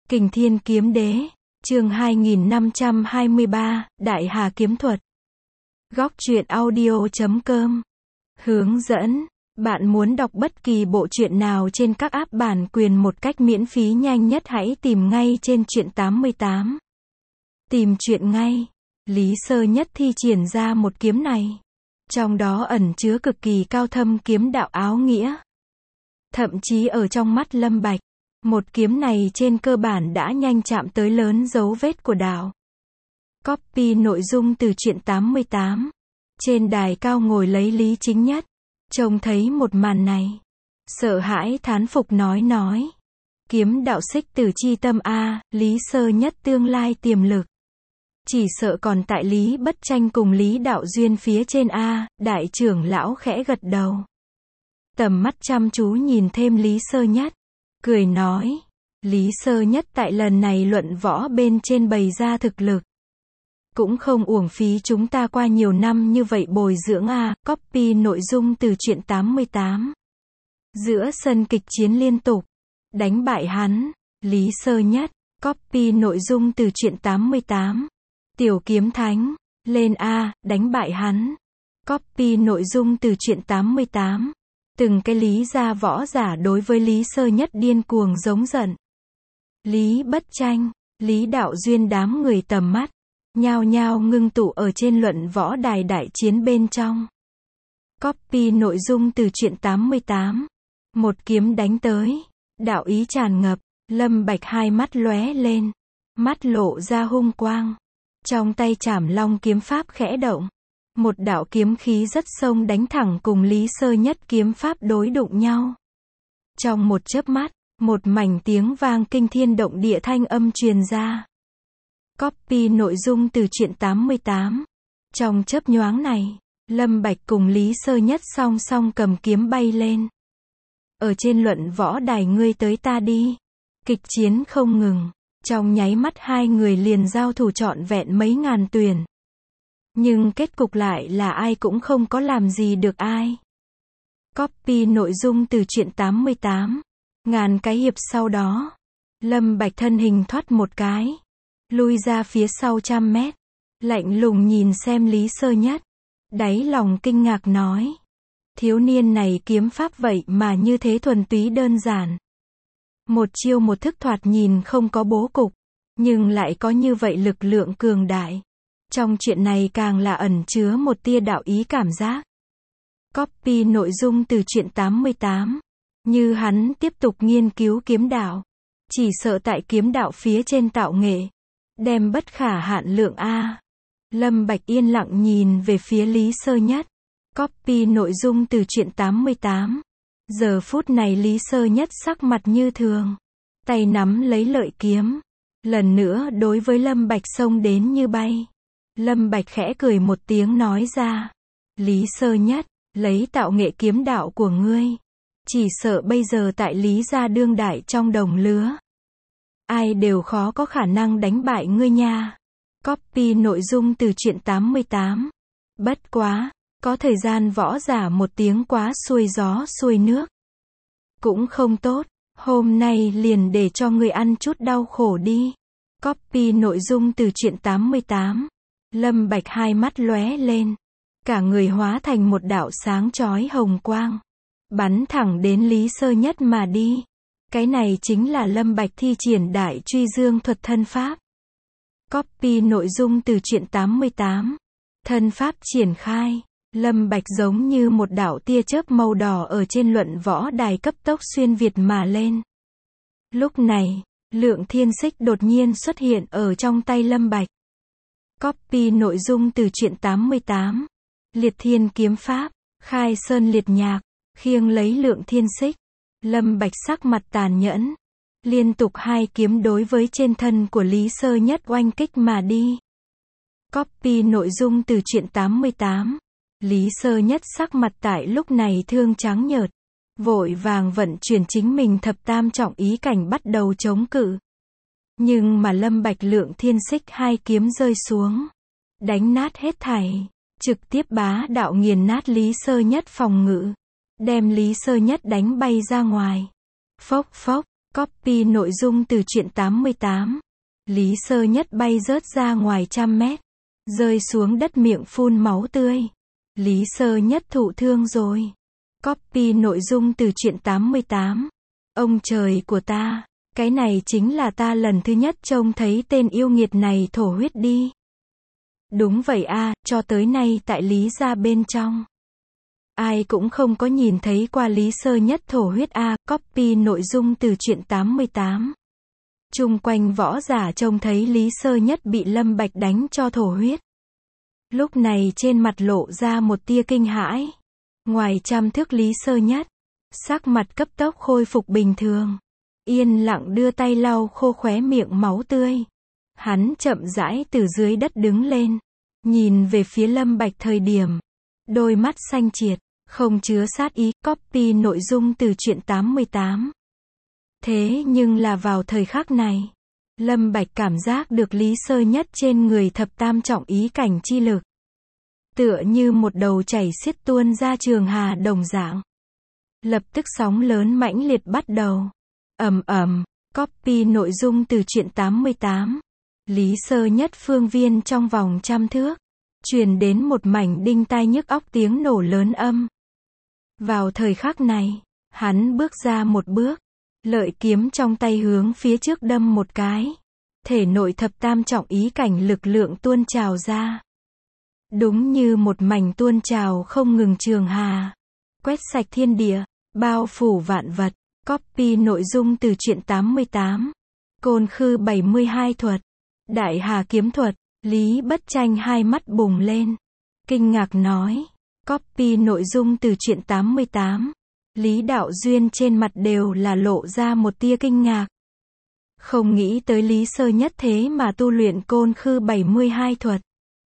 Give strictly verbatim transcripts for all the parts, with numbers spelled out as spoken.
Kình Thiên Kiếm Đế, chương hai nghìn năm trăm hai mươi ba, Đại Hà Kiếm Thuật. Góc truyện audio chấm com. Hướng dẫn, bạn muốn đọc bất kỳ bộ truyện nào trên các app bản quyền một cách miễn phí nhanh nhất hãy tìm ngay trên truyện tám mươi tám. Tìm truyện ngay. Lý Sơ Nhất thi triển ra một kiếm này. Trong đó ẩn chứa cực kỳ cao thâm kiếm đạo áo nghĩa. Thậm chí ở trong mắt Lâm Bạch, một kiếm này trên cơ bản đã nhanh chạm tới lớn dấu vết của đạo. Copy nội dung từ truyện tám mươi tám. Trên đài cao ngồi lấy Lý Chính Nhất. Trông thấy một màn này. Sợ hãi thán phục nói nói. Kiếm đạo xích tử chi tâm A, Lý Sơ Nhất tương lai tiềm lực. Chỉ sợ còn tại Lý Bất Tranh cùng Lý Đạo Duyên phía trên A, đại trưởng lão khẽ gật đầu. Tầm mắt chăm chú nhìn thêm Lý Sơ Nhất. Cười nói. Lý Sơ Nhất tại lần này luận võ bên trên bày ra thực lực. Cũng không uổng phí chúng ta qua nhiều năm như vậy bồi dưỡng A, copy nội dung từ truyện tám mươi tám. Giữa sân kịch chiến liên tục. Đánh bại hắn. Lý Sơ Nhất, copy nội dung từ truyện tám mươi tám. Tiểu Kiếm Thánh, lên A, đánh bại hắn. Copy nội dung từ truyện tám mươi tám. Từng cái Lý gia võ giả đối với Lý Sơ Nhất điên cuồng giống giận. Lý Bất Tranh, Lý Đạo Duyên đám người tầm mắt, nhao nhao ngưng tụ ở trên luận võ đài đại chiến bên trong. Copy nội dung từ truyện tám mươi tám. Một kiếm đánh tới, đạo ý tràn ngập, Lâm Bạch hai mắt lóe lên, mắt lộ ra hung quang. Trong tay Trảm Long kiếm pháp khẽ động. Một đạo kiếm khí rất sông đánh thẳng cùng Lý Sơ Nhất kiếm pháp đối đụng nhau. Trong một chớp mắt, một mảnh tiếng vang kinh thiên động địa thanh âm truyền ra. Copy nội dung từ truyện tám mươi tám. Trong chớp nhoáng này, Lâm Bạch cùng Lý Sơ Nhất song song cầm kiếm bay lên. Ở trên luận võ đài ngươi tới ta đi. Kịch chiến không ngừng. Trong nháy mắt hai người liền giao thủ trọn vẹn mấy ngàn tuyển. Nhưng kết cục lại là ai cũng không có làm gì được ai. Copy nội dung từ truyện tám mươi tám. Ngàn cái hiệp sau đó, Lâm Bạch thân hình thoát một cái, lui ra phía sau trăm mét, lạnh lùng nhìn xem Lý Sơ Nhất, đáy lòng kinh ngạc nói. Thiếu niên này kiếm pháp vậy mà như thế thuần túy đơn giản. Một chiêu một thức thoạt nhìn không có bố cục, nhưng lại có như vậy lực lượng cường đại. Trong chuyện này càng là ẩn chứa một tia đạo ý cảm giác. Copy nội dung từ truyện tám mươi tám. Như hắn tiếp tục nghiên cứu kiếm đạo. Chỉ sợ tại kiếm đạo phía trên tạo nghệ. Đem bất khả hạn lượng A. Lâm Bạch yên lặng nhìn về phía Lý Sơ Nhất. Copy nội dung từ truyện tám mươi tám. Giờ phút này Lý Sơ Nhất sắc mặt như thường. Tay nắm lấy lợi kiếm. Lần nữa đối với Lâm Bạch xông đến như bay. Lâm Bạch khẽ cười một tiếng nói ra. Lý Sơ Nhất, lấy tạo nghệ kiếm đạo của ngươi. Chỉ sợ bây giờ tại Lý gia đương đại trong đồng lứa. Ai đều khó có khả năng đánh bại ngươi nha. Copy nội dung từ truyện tám mươi tám. Bất quá, có thời gian võ giả một tiếng quá xuôi gió xuôi nước. Cũng không tốt, hôm nay liền để cho ngươi ăn chút đau khổ đi. Copy nội dung từ truyện tám mươi tám. Lâm Bạch hai mắt lóe lên. Cả người hóa thành một đạo sáng chói hồng quang. Bắn thẳng đến Lý Sơ Nhất mà đi. Cái này chính là Lâm Bạch thi triển đại truy dương thuật thân pháp. Copy nội dung từ truyện tám mươi tám. Thân pháp triển khai. Lâm Bạch giống như một đạo tia chớp màu đỏ ở trên luận võ đài cấp tốc xuyên việt mà lên. Lúc này, Lượng Thiên Xích đột nhiên xuất hiện ở trong tay Lâm Bạch. Copy nội dung từ truyện tám mươi tám. Liệt Thiên kiếm pháp, khai sơn liệt nhạc, khiêng lấy Lượng Thiên Xích. Lâm Bạch sắc mặt tàn nhẫn. Liên tục hai kiếm đối với trên thân của Lý Sơ Nhất oanh kích mà đi. Copy nội dung từ truyện tám mươi tám. Lý Sơ Nhất sắc mặt tại lúc này thương trắng nhợt. Vội vàng vận chuyển chính mình thập tam trọng ý cảnh bắt đầu chống cự. Nhưng mà Lâm Bạch Lượng Thiên Xích hai kiếm rơi xuống. Đánh nát hết thảy. Trực tiếp bá đạo nghiền nát Lý Sơ Nhất phòng ngự. Đem Lý Sơ Nhất đánh bay ra ngoài. Phốc phốc, Copy nội dung từ truyện tám mươi tám. Lý Sơ Nhất bay rớt ra ngoài trăm mét, rơi xuống đất miệng phun máu tươi. Lý Sơ Nhất thụ thương rồi. Copy nội dung từ truyện tám mươi tám. Ông trời của ta, cái này chính là ta lần thứ nhất trông thấy tên yêu nghiệt này thổ huyết đi. Đúng vậy a, cho tới nay tại Lý gia bên trong, ai cũng không có nhìn thấy qua Lý Sơ Nhất thổ huyết a. Copy nội dung từ truyện tám mươi tám. Chung quanh võ giả trông thấy Lý Sơ Nhất bị Lâm Bạch đánh cho thổ huyết. Lúc này trên mặt lộ ra một tia kinh hãi. Ngoài trăm thước Lý Sơ Nhất, sắc mặt cấp tốc khôi phục bình thường, yên lặng đưa tay lau khô khóe miệng máu tươi. Hắn chậm rãi từ dưới đất đứng lên, nhìn về phía Lâm Bạch thời điểm, đôi mắt xanh triệt, không chứa sát ý. Copy nội dung từ truyện tám mươi tám. Thế nhưng là vào thời khắc này, Lâm Bạch cảm giác được Lý Sơ Nhất trên người thập tam trọng ý cảnh chi lực, tựa như một đầu chảy xiết tuôn ra trường hà đồng dạng. Lập tức sóng lớn mãnh liệt bắt đầu. Ầm ầm. Copy nội dung từ truyện tám mươi tám. Lý Sơ Nhất phương viên trong vòng trăm thước, truyền đến một mảnh đinh tai nhức óc tiếng nổ lớn âm. Vào thời khắc này, hắn bước ra một bước, lợi kiếm trong tay hướng phía trước đâm một cái. Thể nội thập tam trọng ý cảnh lực lượng tuôn trào ra. Đúng như một mảnh tuôn trào không ngừng trường hà, quét sạch thiên địa, bao phủ vạn vật. Copy nội dung từ truyện tám mươi tám. Côn Khư bảy mươi hai thuật, Đại Hà kiếm thuật. Lý Bất Tranh hai mắt bùng lên, kinh ngạc nói. Copy nội dung từ truyện tám mươi tám. Lý Đạo Duyên trên mặt đều là lộ ra một tia kinh ngạc. Không nghĩ tới Lý Sơ Nhất thế mà tu luyện Côn Khư bảy mươi hai thuật.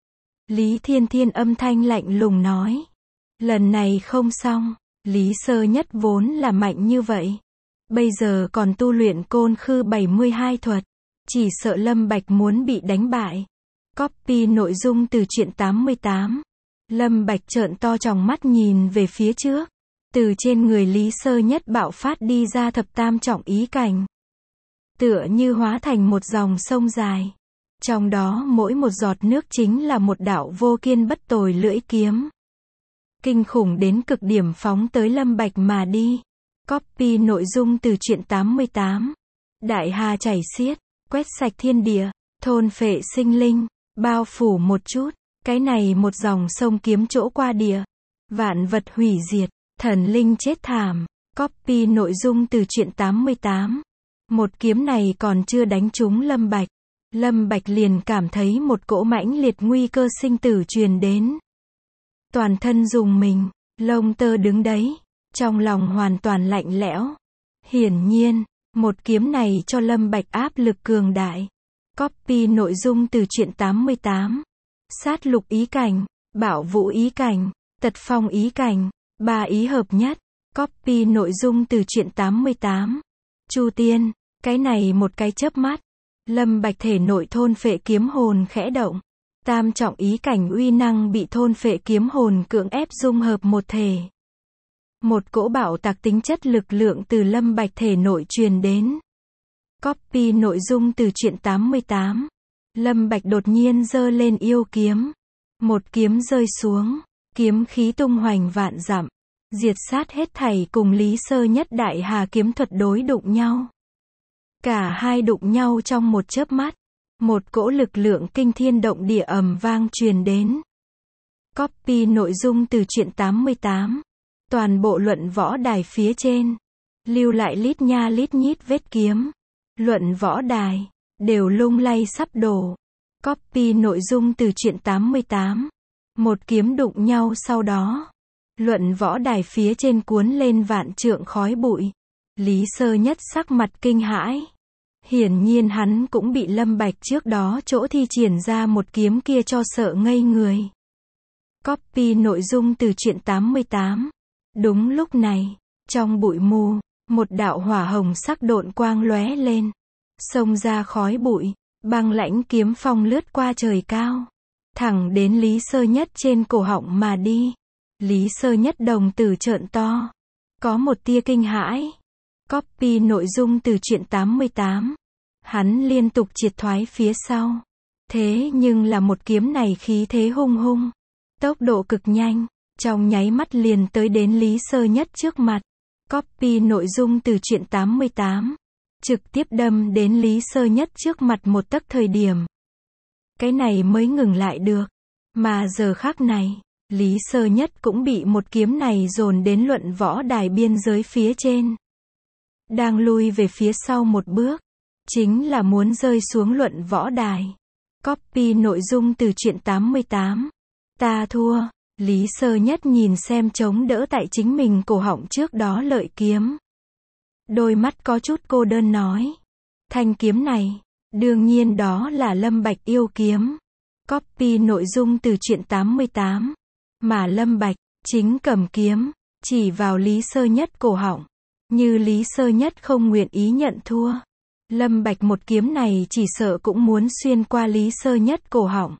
Lý Thiên Thiên âm thanh lạnh lùng nói. Lần này không xong, Lý Sơ Nhất vốn là mạnh như vậy, bây giờ còn tu luyện Côn Khư bảy mươi hai thuật, chỉ sợ Lâm Bạch muốn bị đánh bại. Copy nội dung từ truyện tám mươi tám. Lâm Bạch trợn to tròng mắt nhìn về phía trước, từ trên người Lý Sơ Nhất bạo phát đi ra thập tam trọng ý cảnh, tựa như hóa thành một dòng sông dài, trong đó mỗi một giọt nước chính là một đạo vô kiên bất tồi lưỡi kiếm, kinh khủng đến cực điểm phóng tới Lâm Bạch mà đi. Copy nội dung từ truyện tám mươi tám. Đại Hà chảy xiết, quét sạch thiên địa, thôn phệ sinh linh, bao phủ một chút, cái này một dòng sông kiếm chỗ qua địa, vạn vật hủy diệt, thần linh chết thảm. Copy nội dung từ truyện tám mươi tám. Một kiếm này còn chưa đánh trúng Lâm Bạch, Lâm Bạch liền cảm thấy một cỗ mãnh liệt nguy cơ sinh tử truyền đến. Toàn thân rùng mình, lông tơ đứng đấy, trong lòng hoàn toàn lạnh lẽo. Hiển nhiên, một kiếm này cho Lâm Bạch áp lực cường đại. Copy nội dung từ truyện tám mươi tám. Sát lục ý cảnh, bảo vũ ý cảnh, tật phong ý cảnh, ba ý hợp nhất. Copy nội dung từ truyện tám mươi tám. Chu Tiên, cái này một cái chớp mắt, Lâm Bạch thể nội thôn phệ kiếm hồn khẽ động. Tam trọng ý cảnh uy năng bị thôn phệ kiếm hồn cưỡng ép dung hợp một thể. Một cỗ bạo tạc tính chất lực lượng từ Lâm Bạch thể nội truyền đến. Copy nội dung từ truyện tám mươi tám. Lâm Bạch đột nhiên giơ lên yêu kiếm. Một kiếm rơi xuống, kiếm khí tung hoành vạn dặm, diệt sát hết thảy cùng Lý Sơ Nhất Đại Hà kiếm thuật đối đụng nhau. Cả hai đụng nhau trong một chớp mắt, một cỗ lực lượng kinh thiên động địa ầm vang truyền đến. Copy nội dung từ truyện tám mươi tám. Toàn bộ luận võ đài phía trên, lưu lại lít nha lít nhít vết kiếm. Luận võ đài, đều lung lay sắp đổ. Copy nội dung từ truyện tám mươi tám. Một kiếm đụng nhau sau đó, luận võ đài phía trên cuốn lên vạn trượng khói bụi. Lý Sơ Nhất sắc mặt kinh hãi. Hiển nhiên hắn cũng bị Lâm Bạch trước đó chỗ thi triển ra một kiếm kia cho sợ ngây người. Copy nội dung từ truyện tám mươi tám. Đúng lúc này, trong bụi mù, một đạo hỏa hồng sắc độn quang lóe lên, xông ra khói bụi, băng lãnh kiếm phong lướt qua trời cao, thẳng đến Lý Sơ Nhất trên cổ họng mà đi. Lý Sơ Nhất đồng tử trợn to, có một tia kinh hãi. Copy nội dung từ truyện tám mươi tám. Hắn liên tục triệt thoái phía sau. Thế nhưng là một kiếm này khí thế hung hung. Tốc độ cực nhanh. Trong nháy mắt liền tới đến Lý Sơ Nhất trước mặt. Copy nội dung từ truyện tám mươi tám. Trực tiếp đâm đến Lý Sơ Nhất trước mặt một tấc thời điểm. Cái này mới ngừng lại được. Mà giờ khắc này, Lý Sơ Nhất cũng bị một kiếm này dồn đến luận võ đài biên giới phía trên. Đang lui về phía sau một bước. Chính là muốn rơi xuống luận võ đài. Copy nội dung từ truyện tám mươi tám. Ta thua. Lý Sơ Nhất nhìn xem chống đỡ tại chính mình cổ họng trước đó lợi kiếm. Đôi mắt có chút cô đơn nói. Thanh kiếm này, đương nhiên đó là Lâm Bạch yêu kiếm. Copy nội dung từ truyện tám mươi tám. Mà Lâm Bạch, chính cầm kiếm, chỉ vào Lý Sơ Nhất cổ họng. Như Lý Sơ Nhất không nguyện ý nhận thua. Lâm Bạch một kiếm này chỉ sợ cũng muốn xuyên qua Lý Sơ Nhất cổ họng.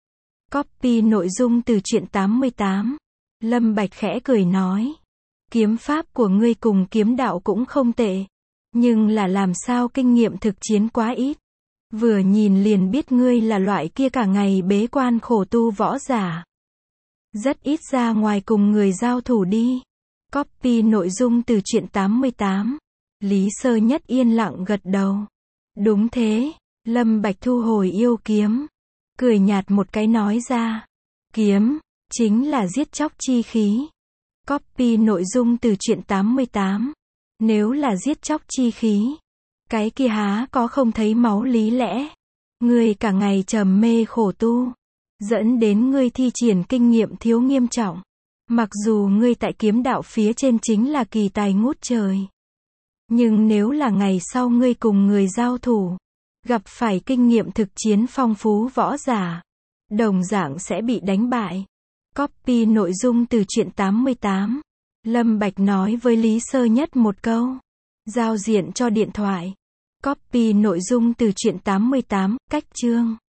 Copy nội dung từ truyện tám mươi tám. Lâm Bạch khẽ cười nói. Kiếm pháp của ngươi cùng kiếm đạo cũng không tệ. Nhưng là làm sao kinh nghiệm thực chiến quá ít. Vừa nhìn liền biết ngươi là loại kia cả ngày bế quan khổ tu võ giả. Rất ít ra ngoài cùng người giao thủ đi. Copy nội dung từ truyện tám mươi tám. Lý Sơ Nhất yên lặng gật đầu. Đúng thế. Lâm Bạch thu hồi yêu kiếm. Cười nhạt một cái nói ra. Kiếm, chính là giết chóc chi khí. Copy nội dung từ truyện tám mươi tám. Nếu là giết chóc chi khí, cái kia há có không thấy máu lý lẽ. Ngươi cả ngày trầm mê khổ tu, dẫn đến ngươi thi triển kinh nghiệm thiếu nghiêm trọng. Mặc dù ngươi tại kiếm đạo phía trên chính là kỳ tài ngút trời. Nhưng nếu là ngày sau ngươi cùng người giao thủ, gặp phải kinh nghiệm thực chiến phong phú võ giả, đồng dạng sẽ bị đánh bại. Copy nội dung từ truyện tám mươi tám. Lâm Bạch nói với Lý Sơ Nhất một câu. Giao diện cho điện thoại. Copy nội dung từ truyện tám mươi tám, cách chương.